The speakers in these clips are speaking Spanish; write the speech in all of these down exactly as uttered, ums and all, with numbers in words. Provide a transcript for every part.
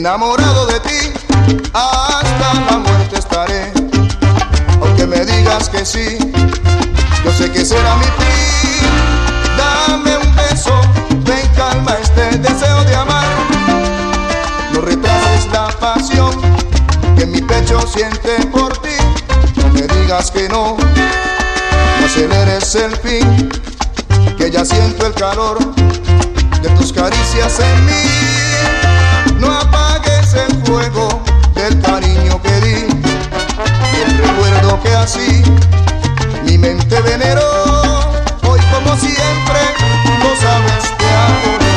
enamorado de ti, hasta la muerte estaré. Aunque me digas que sí, yo sé que será mi fin. Dame un beso, ven, calma este deseo de amar. No retrases la pasión que mi pecho siente por ti. No me digas que no, no aceleres el fin, que ya siento el calor de tus caricias en mí. No apagues el fuego del cariño que di, y el recuerdo que así mi mente veneró. Hoy como siempre, no sabes que adoro.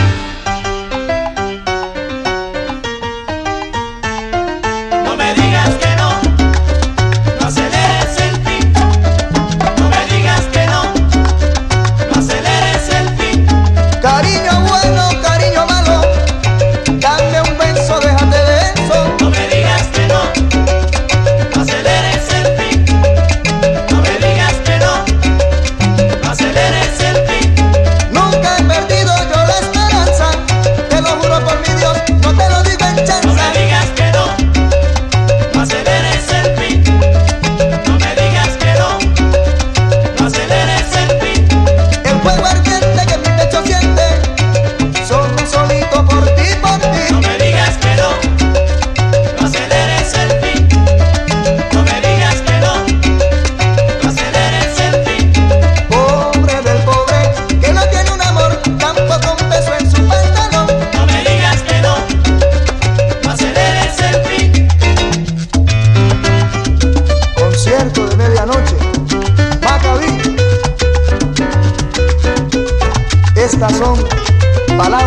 No me digas que no, no aceleres el fin. No me digas que no, no aceleres el fin. Cariño bueno, cariño malo, dame un beso, déjate de eso. No me digas que no, no aceleres el fin. No me digas que no, no aceleres el fin. Nunca he perdido yo la esperanza, te lo juro por mi Dios, no te lo digo en No chanza. me digas que no, no aceleres el fin. No me digas que no, no aceleres el fin. El fuego ardiente que mi pecho siente, solo solito por ti, por No ti. me digas que no, no aceleres el fin. No me digas que no, no aceleres el fin. Pobre del pobre, que no tiene un amor, tampoco un beso en su pantalón. No me digas que no, no aceleres el fin. Concierto de medianoche, Macabí. Estas son palabras